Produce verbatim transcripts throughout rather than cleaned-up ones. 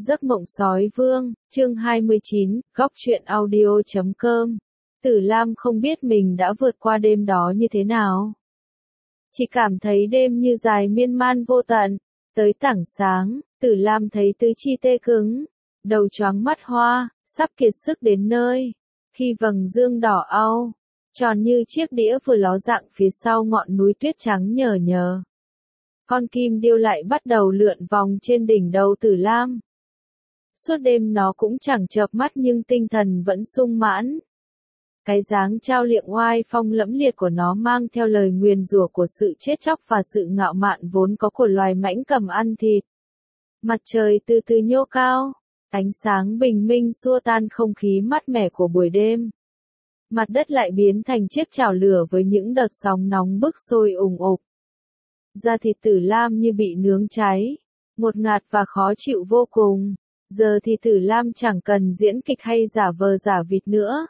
Giấc mộng sói vương, chương hai mươi chín, góc truyện audio chấm com. Tử Lam không biết mình đã vượt qua đêm đó như thế nào. Chỉ cảm thấy đêm như dài miên man vô tận. Tới tảng sáng, Tử Lam thấy tứ chi tê cứng, đầu choáng mắt hoa, sắp kiệt sức đến nơi. Khi vầng dương đỏ au, tròn như chiếc đĩa vừa ló dạng phía sau ngọn núi tuyết trắng nhờ nhờ. Con kim điêu lại bắt đầu lượn vòng trên đỉnh đầu Tử Lam. Suốt đêm nó cũng chẳng chợp mắt nhưng tinh thần vẫn sung mãn. Cái dáng trao liệng oai phong lẫm liệt của nó mang theo lời nguyền rủa của sự chết chóc và sự ngạo mạn vốn có của loài mãnh cầm ăn thịt. Mặt trời từ từ nhô cao, ánh sáng bình minh xua tan không khí mát mẻ của buổi đêm. Mặt đất lại biến thành chiếc chảo lửa với những đợt sóng nóng bức sôi ùng ục. Da thịt Tử Lam như bị nướng cháy, ngột ngạt và khó chịu vô cùng. Giờ thì Tử Lam chẳng cần diễn kịch hay giả vờ giả vịt nữa.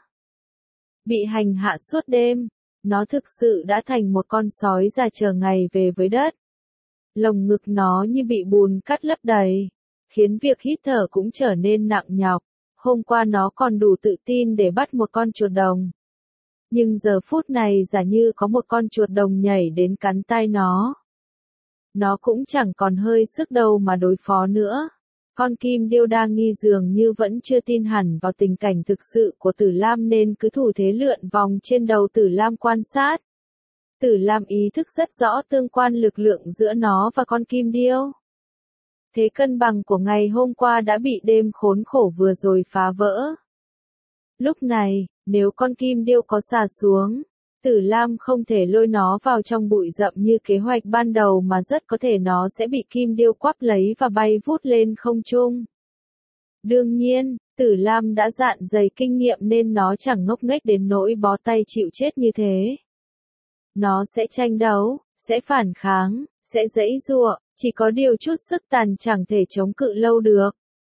Bị hành hạ suốt đêm, nó thực sự đã thành một con sói già chờ ngày về với đất. Lồng ngực nó như bị bùn cát lấp đầy, khiến việc hít thở cũng trở nên nặng nhọc. Hôm qua nó còn đủ tự tin để bắt một con chuột đồng. Nhưng giờ phút này giả như có một con chuột đồng nhảy đến cắn tai nó. Nó cũng chẳng còn hơi sức đâu mà đối phó nữa. Con kim điêu đang nghi dường như vẫn chưa tin hẳn vào tình cảnh thực sự của Tử Lam nên cứ thủ thế lượn vòng trên đầu Tử Lam quan sát. Tử Lam ý thức rất rõ tương quan lực lượng giữa nó và con kim điêu. Thế cân bằng của ngày hôm qua đã bị đêm khốn khổ vừa rồi phá vỡ. Lúc này, nếu con kim điêu có xà xuống, Tử Lam không thể lôi nó vào trong bụi rậm như kế hoạch ban đầu mà rất có thể nó sẽ bị kim điêu quắp lấy và bay vút lên không trung. Đương nhiên, Tử Lam đã dạn dày kinh nghiệm nên nó chẳng ngốc nghếch đến nỗi bó tay chịu chết như thế. Nó sẽ tranh đấu, sẽ phản kháng, sẽ giãy giụa, chỉ có điều chút sức tàn chẳng thể chống cự lâu được.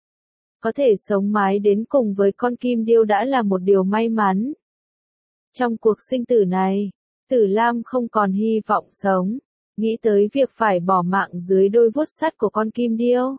Có thể sống mái đến cùng với con kim điêu đã là một điều may mắn. Trong cuộc sinh tử này, Tử Lam không còn hy vọng sống, nghĩ tới việc phải bỏ mạng dưới đôi vuốt sắt của con kim điêu.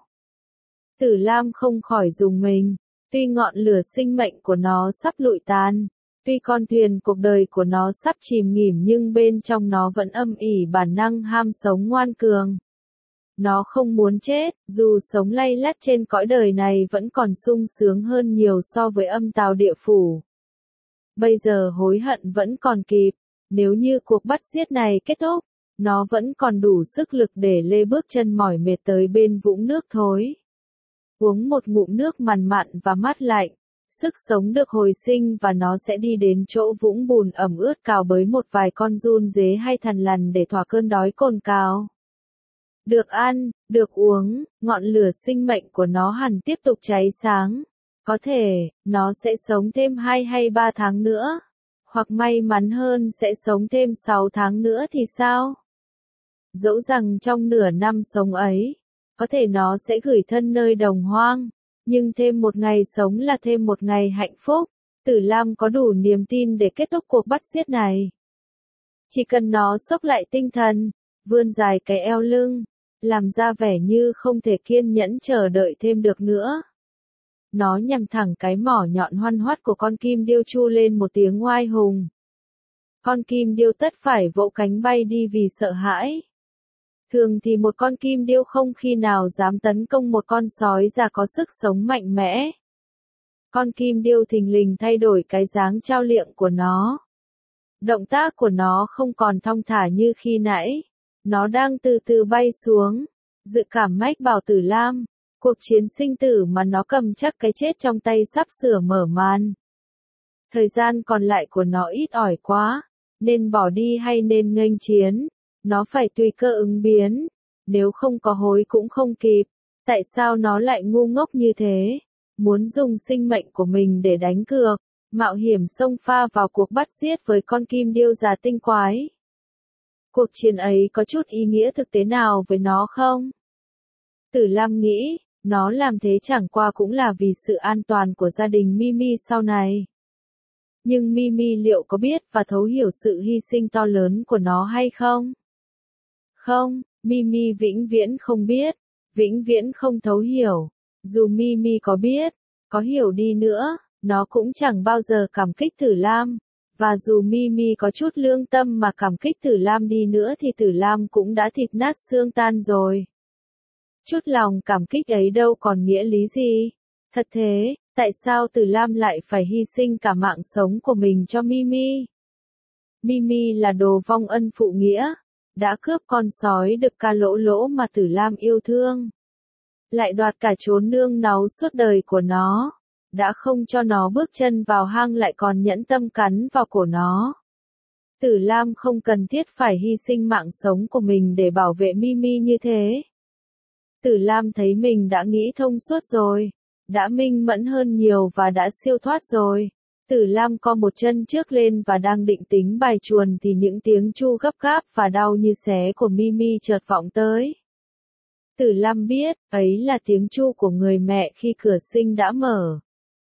Tử Lam không khỏi rùng mình, tuy ngọn lửa sinh mệnh của nó sắp lụi tàn, tuy con thuyền cuộc đời của nó sắp chìm nghỉm nhưng bên trong nó vẫn âm ỉ bản năng ham sống ngoan cường. Nó không muốn chết, dù sống lay lắt trên cõi đời này vẫn còn sung sướng hơn nhiều so với âm tào địa phủ. Bây giờ hối hận vẫn còn kịp, nếu như cuộc bắt giết này kết thúc, nó vẫn còn đủ sức lực để lê bước chân mỏi mệt tới bên vũng nước thối. Uống một ngụm nước mặn mặn và mát lạnh, sức sống được hồi sinh và nó sẽ đi đến chỗ vũng bùn ẩm ướt cào bới một vài con giun dế hay thằn lằn để thỏa cơn đói cồn cào. Được ăn, được uống, ngọn lửa sinh mệnh của nó hẳn tiếp tục cháy sáng. Có thể, nó sẽ sống thêm hai hay ba tháng nữa. Hoặc may mắn hơn sẽ sống thêm sáu tháng nữa thì sao? Dẫu rằng trong nửa năm sống ấy, có thể nó sẽ gửi thân nơi đồng hoang. Nhưng thêm một ngày sống là thêm một ngày hạnh phúc. Tử Lam có đủ niềm tin để kết thúc cuộc bắt giết này. Chỉ cần nó xốc lại tinh thần, vươn dài cái eo lưng, làm ra vẻ như không thể kiên nhẫn chờ đợi thêm được nữa. Nó nhằm thẳng cái mỏ nhọn hoăn hoắt của con kim điêu chu lên một tiếng oai hùng. Con kim điêu tất phải vỗ cánh bay đi vì sợ hãi. Thường thì một con kim điêu không khi nào dám tấn công một con sói già có sức sống mạnh mẽ. Con kim điêu thình lình thay đổi cái dáng trao liệng của nó. Động tác của nó không còn thong thả như khi nãy. Nó đang từ từ bay xuống. Dự cảm mách bảo Tử Lam. Cuộc chiến sinh tử mà nó cầm chắc cái chết trong tay sắp sửa mở màn. Thời gian còn lại của nó ít ỏi quá, nên bỏ đi hay nên nghênh chiến, nó phải tùy cơ ứng biến, nếu không có hối cũng không kịp. Tại sao nó lại ngu ngốc như thế, muốn dùng sinh mệnh của mình để đánh cược, mạo hiểm xông pha vào cuộc bắt giết với con kim điêu già tinh quái? Cuộc chiến ấy có chút ý nghĩa thực tế nào với nó không? Tử Lam nghĩ, nó làm thế chẳng qua cũng là vì sự an toàn của gia đình Mimi sau này. Nhưng Mimi liệu có biết và thấu hiểu sự hy sinh to lớn của nó hay không? Không, Mimi vĩnh viễn không biết, vĩnh viễn không thấu hiểu. Dù Mimi có biết, có hiểu đi nữa, nó cũng chẳng bao giờ cảm kích Tử Lam. Và dù Mimi có chút lương tâm mà cảm kích Tử Lam đi nữa thì Tử Lam cũng đã thịt nát xương tan rồi. Chút lòng cảm kích ấy đâu còn nghĩa lý gì. Thật thế, tại sao Tử Lam lại phải hy sinh cả mạng sống của mình cho Mimi? Mimi là đồ vong ân phụ nghĩa, đã cướp con sói đực ca lỗ lỗ mà Tử Lam yêu thương. Lại đoạt cả chốn nương náu suốt đời của nó, đã không cho nó bước chân vào hang lại còn nhẫn tâm cắn vào cổ nó. Tử Lam không cần thiết phải hy sinh mạng sống của mình để bảo vệ Mimi như thế. Tử Lam thấy mình đã nghĩ thông suốt rồi, đã minh mẫn hơn nhiều và đã siêu thoát rồi. Tử Lam co một chân trước lên và đang định tính bài chuồn thì những tiếng chu gấp gáp và đau như xé của Mimi chợt vọng tới. Tử Lam biết, ấy là tiếng chu của người mẹ khi cửa sinh đã mở.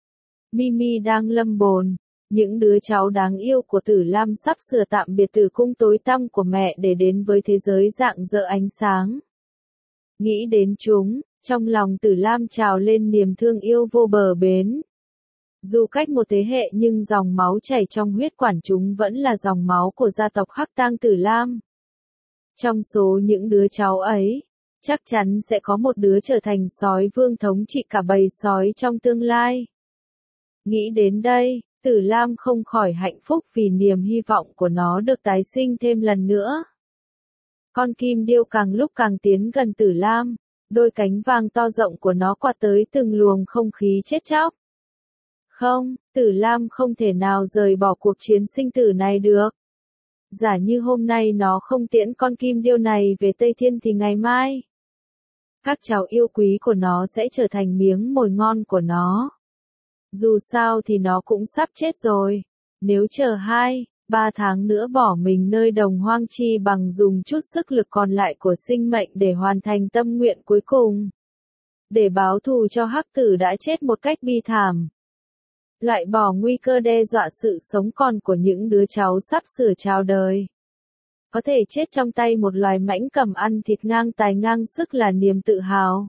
Mimi đang lâm bồn, những đứa cháu đáng yêu của Tử Lam sắp sửa tạm biệt tử cung tối tăm của mẹ để đến với thế giới rạng rỡ ánh sáng. Nghĩ đến chúng, trong lòng Tử Lam trào lên niềm thương yêu vô bờ bến. Dù cách một thế hệ nhưng dòng máu chảy trong huyết quản chúng vẫn là dòng máu của gia tộc Hắc Tang Tử Lam. Trong số những đứa cháu ấy, chắc chắn sẽ có một đứa trở thành sói vương thống trị cả bầy sói trong tương lai. Nghĩ đến đây, Tử Lam không khỏi hạnh phúc vì niềm hy vọng của nó được tái sinh thêm lần nữa. Con kim điêu càng lúc càng tiến gần Tử Lam, đôi cánh vàng to rộng của nó quạt tới từng luồng không khí chết chóc. Không, Tử Lam không thể nào rời bỏ cuộc chiến sinh tử này được. Giả như hôm nay nó không tiễn con kim điêu này về Tây Thiên thì ngày mai, các cháu yêu quý của nó sẽ trở thành miếng mồi ngon của nó. Dù sao thì nó cũng sắp chết rồi. Nếu chờ hai, ba tháng nữa bỏ mình nơi đồng hoang chi bằng dùng chút sức lực còn lại của sinh mệnh để hoàn thành tâm nguyện cuối cùng. Để báo thù cho Hắc Tử đã chết một cách bi thảm. Loại bỏ nguy cơ đe dọa sự sống còn của những đứa cháu sắp sửa chào đời. Có thể chết trong tay một loài mãnh cầm ăn thịt ngang tài ngang sức là niềm tự hào.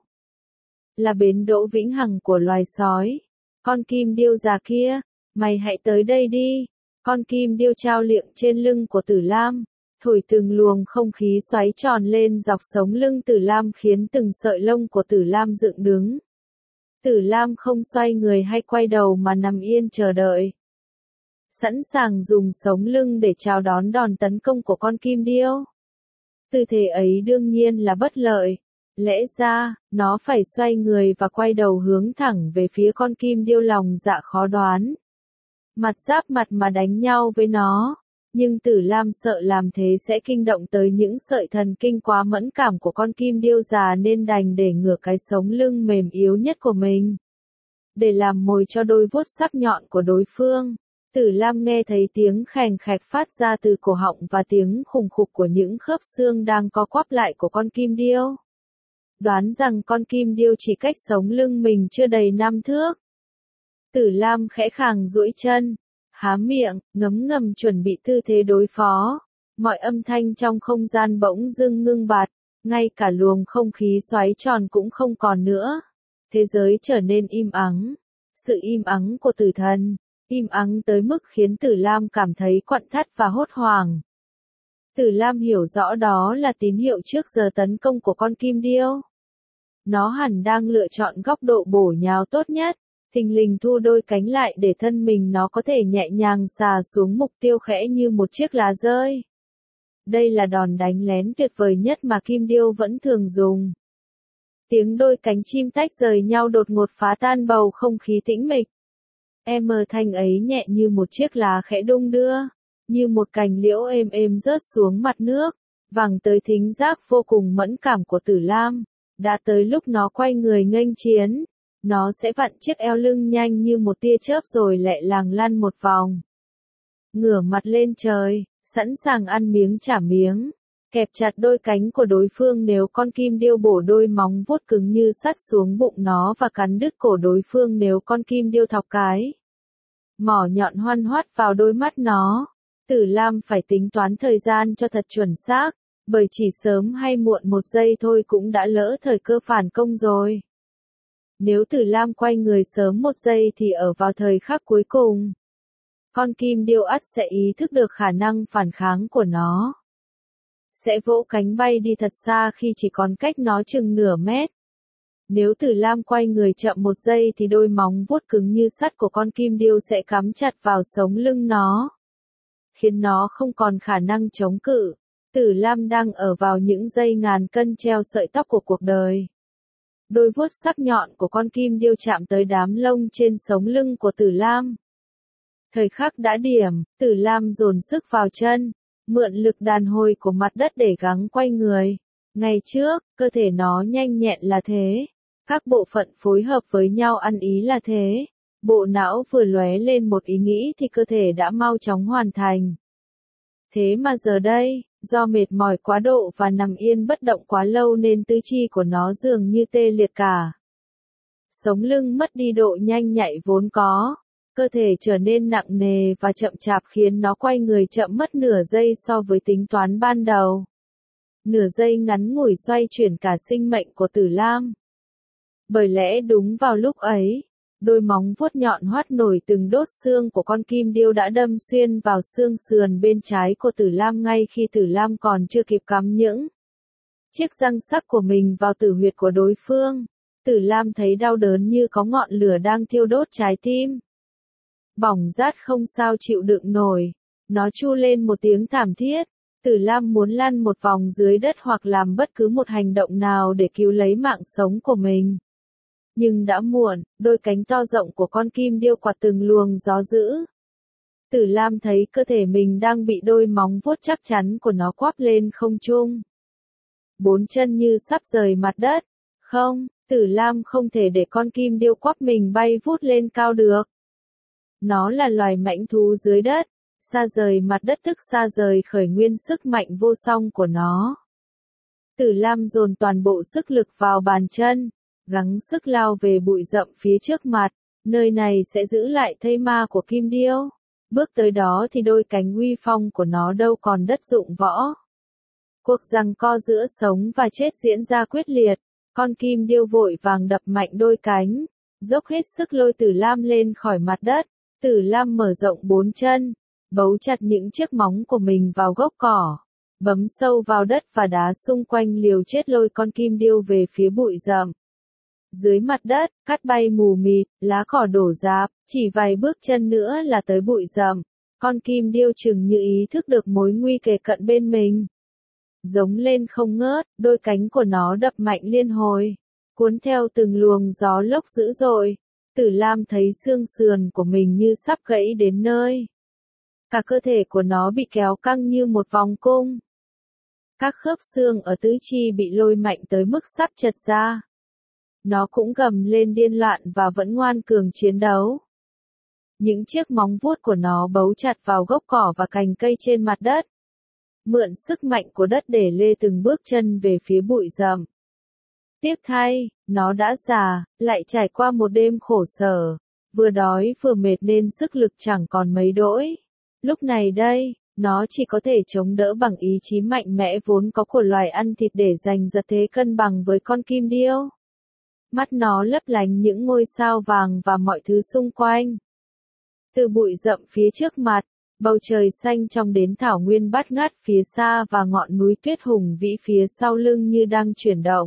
Là bến đỗ vĩnh hằng của loài sói. Con kim điêu già kia, mày hãy tới đây đi. Con kim điêu trao liệng trên lưng của Tử Lam, thổi từng luồng không khí xoáy tròn lên dọc sống lưng Tử Lam khiến từng sợi lông của Tử Lam dựng đứng. Tử Lam không xoay người hay quay đầu mà nằm yên chờ đợi. Sẵn sàng dùng sống lưng để chào đón đòn tấn công của con kim điêu. Tư thế ấy đương nhiên là bất lợi. Lẽ ra, nó phải xoay người và quay đầu hướng thẳng về phía con kim điêu lòng dạ khó đoán. Mặt giáp mặt mà đánh nhau với nó. Nhưng Tử Lam sợ làm thế sẽ kinh động tới những sợi thần kinh quá mẫn cảm của con kim điêu già nên đành để ngửa cái sống lưng mềm yếu nhất của mình. Để làm mồi cho đôi vuốt sắc nhọn của đối phương. Tử Lam nghe thấy tiếng khèn khẹt phát ra từ cổ họng và tiếng khùng khục của những khớp xương đang co quắp lại của con kim điêu. Đoán rằng con kim điêu chỉ cách sống lưng mình chưa đầy năm thước. Tử Lam khẽ khàng duỗi chân, há miệng, ngấm ngầm chuẩn bị tư thế đối phó. Mọi âm thanh trong không gian bỗng dưng ngưng bặt, ngay cả luồng không khí xoáy tròn cũng không còn nữa. Thế giới trở nên im ắng. Sự im ắng của tử thần, im ắng tới mức khiến Tử Lam cảm thấy quặn thắt và hốt hoảng. Tử Lam hiểu rõ đó là tín hiệu trước giờ tấn công của con kim điêu. Nó hẳn đang lựa chọn góc độ bổ nhào tốt nhất, thình lình thu đôi cánh lại để thân mình nó có thể nhẹ nhàng xà xuống mục tiêu khẽ như một chiếc lá rơi. Đây là đòn đánh lén tuyệt vời nhất mà kim điêu vẫn thường dùng. Tiếng đôi cánh chim tách rời nhau đột ngột phá tan bầu không khí tĩnh mịch. Em mờ thanh ấy nhẹ như một chiếc lá khẽ đung đưa, như một cành liễu êm êm rớt xuống mặt nước, vẳng tới thính giác vô cùng mẫn cảm của Tử Lam. Đã tới lúc nó quay người nghênh chiến. Nó sẽ vặn chiếc eo lưng nhanh như một tia chớp rồi lẹ làng lăn một vòng. Ngửa mặt lên trời, sẵn sàng ăn miếng trả miếng. Kẹp chặt đôi cánh của đối phương nếu con kim điêu bổ đôi móng vuốt cứng như sắt xuống bụng nó và cắn đứt cổ đối phương nếu con kim điêu thọc cái mỏ nhọn hoăn hoắt vào đôi mắt nó. Tử Lam phải tính toán thời gian cho thật chuẩn xác, bởi chỉ sớm hay muộn một giây thôi cũng đã lỡ thời cơ phản công rồi. Nếu Tử Lam quay người sớm một giây thì ở vào thời khắc cuối cùng, con kim điêu ắt sẽ ý thức được khả năng phản kháng của nó. Sẽ vỗ cánh bay đi thật xa khi chỉ còn cách nó chừng nửa mét. Nếu Tử Lam quay người chậm một giây thì đôi móng vuốt cứng như sắt của con kim điêu sẽ cắm chặt vào sống lưng nó, khiến nó không còn khả năng chống cự. Tử Lam đang ở vào những giây ngàn cân treo sợi tóc của cuộc đời. Đôi vuốt sắc nhọn của con kim điêu chạm tới đám lông trên sống lưng của Tử Lam. Thời khắc đã điểm, Tử Lam dồn sức vào chân, mượn lực đàn hồi của mặt đất để gắng quay người. Ngày trước, cơ thể nó nhanh nhẹn là thế. Các bộ phận phối hợp với nhau ăn ý là thế. Bộ não vừa lóe lên một ý nghĩ thì cơ thể đã mau chóng hoàn thành. Thế mà giờ đây, do mệt mỏi quá độ và nằm yên bất động quá lâu nên tứ chi của nó dường như tê liệt cả. Sống lưng mất đi độ nhanh nhạy vốn có. Cơ thể trở nên nặng nề và chậm chạp khiến nó quay người chậm mất nửa giây so với tính toán ban đầu. Nửa giây ngắn ngủi xoay chuyển cả sinh mệnh của Tử Lam. Bởi lẽ đúng vào lúc ấy, đôi móng vuốt nhọn hoắt nổi từng đốt xương của con kim điêu đã đâm xuyên vào xương sườn bên trái của Tử Lam ngay khi Tử Lam còn chưa kịp cắm những chiếc răng sắc của mình vào tử huyệt của đối phương. Tử Lam thấy đau đớn như có ngọn lửa đang thiêu đốt trái tim. Bỏng rát không sao chịu đựng nổi. Nó tru lên một tiếng thảm thiết. Tử Lam muốn lăn một vòng dưới đất hoặc làm bất cứ một hành động nào để cứu lấy mạng sống của mình. Nhưng đã muộn, đôi cánh to rộng của con kim điêu quạt từng luồng gió dữ. Tử Lam thấy cơ thể mình đang bị đôi móng vuốt chắc chắn của nó quắp lên không trung. Bốn chân như sắp rời mặt đất. Không, Tử Lam không thể để con kim điêu quắp mình bay vút lên cao được. Nó là loài mãnh thú dưới đất, xa rời mặt đất tức xa rời khởi nguyên sức mạnh vô song của nó. Tử Lam dồn toàn bộ sức lực vào bàn chân, gắng sức lao về bụi rậm phía trước mặt, nơi này sẽ giữ lại thây ma của kim điêu. Bước tới đó thì đôi cánh uy phong của nó đâu còn đất dụng võ. Cuộc giằng co giữa sống và chết diễn ra quyết liệt, con kim điêu vội vàng đập mạnh đôi cánh, dốc hết sức lôi Tử Lam lên khỏi mặt đất. Tử Lam mở rộng bốn chân, bấu chặt những chiếc móng của mình vào gốc cỏ, bấm sâu vào đất và đá xung quanh liều chết lôi con kim điêu về phía bụi rậm. Dưới mặt đất, cát bay mù mịt, lá cỏ đổ rạp, chỉ vài bước chân nữa là tới bụi rậm. Con kim điêu chừng như ý thức được mối nguy kề cận bên mình. Giống lên không ngớt, đôi cánh của nó đập mạnh liên hồi, cuốn theo từng luồng gió lốc dữ dội. Tử Lam thấy xương sườn của mình như sắp gãy đến nơi. Cả cơ thể của nó bị kéo căng như một vòng cung. Các khớp xương ở tứ chi bị lôi mạnh tới mức sắp chật ra. Nó cũng gầm lên điên loạn và vẫn ngoan cường chiến đấu. Những chiếc móng vuốt của nó bấu chặt vào gốc cỏ và cành cây trên mặt đất. Mượn sức mạnh của đất để lê từng bước chân về phía bụi rậm. Tiếc thay, nó đã già, lại trải qua một đêm khổ sở, vừa đói vừa mệt nên sức lực chẳng còn mấy đỗi. Lúc này đây, nó chỉ có thể chống đỡ bằng ý chí mạnh mẽ vốn có của loài ăn thịt để giành giật thế cân bằng với con kim điêu. Mắt nó lấp lánh những ngôi sao vàng và mọi thứ xung quanh. Từ bụi rậm phía trước mặt, bầu trời xanh trong đến thảo nguyên bát ngát phía xa và ngọn núi tuyết hùng vĩ phía sau lưng như đang chuyển động.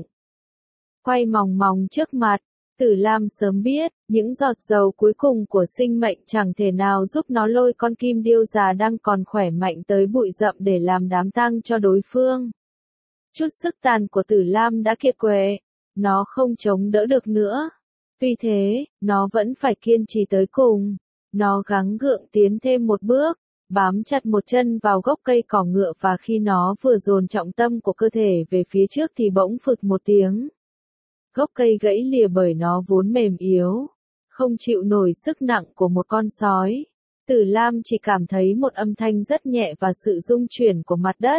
Quay mòng mòng trước mặt, Tử Lam sớm biết, những giọt dầu cuối cùng của sinh mệnh chẳng thể nào giúp nó lôi con kim điêu già đang còn khỏe mạnh tới bụi rậm để làm đám tang cho đối phương. Chút sức tàn của Tử Lam đã kiệt quệ, nó không chống đỡ được nữa. Vì thế, nó vẫn phải kiên trì tới cùng. Nó gắng gượng tiến thêm một bước, bám chặt một chân vào gốc cây cỏ ngựa và khi nó vừa dồn trọng tâm của cơ thể về phía trước thì bỗng phực một tiếng. Gốc cây gãy lìa bởi nó vốn mềm yếu, không chịu nổi sức nặng của một con sói. Tử Lam chỉ cảm thấy một âm thanh rất nhẹ và sự rung chuyển của mặt đất.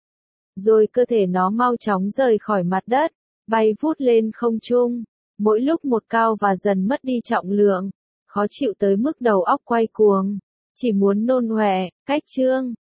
Rồi cơ thể nó mau chóng rời khỏi mặt đất, bay vút lên không trung, mỗi lúc một cao và dần mất đi trọng lượng, khó chịu tới mức đầu óc quay cuồng, chỉ muốn nôn ọe, cách chương.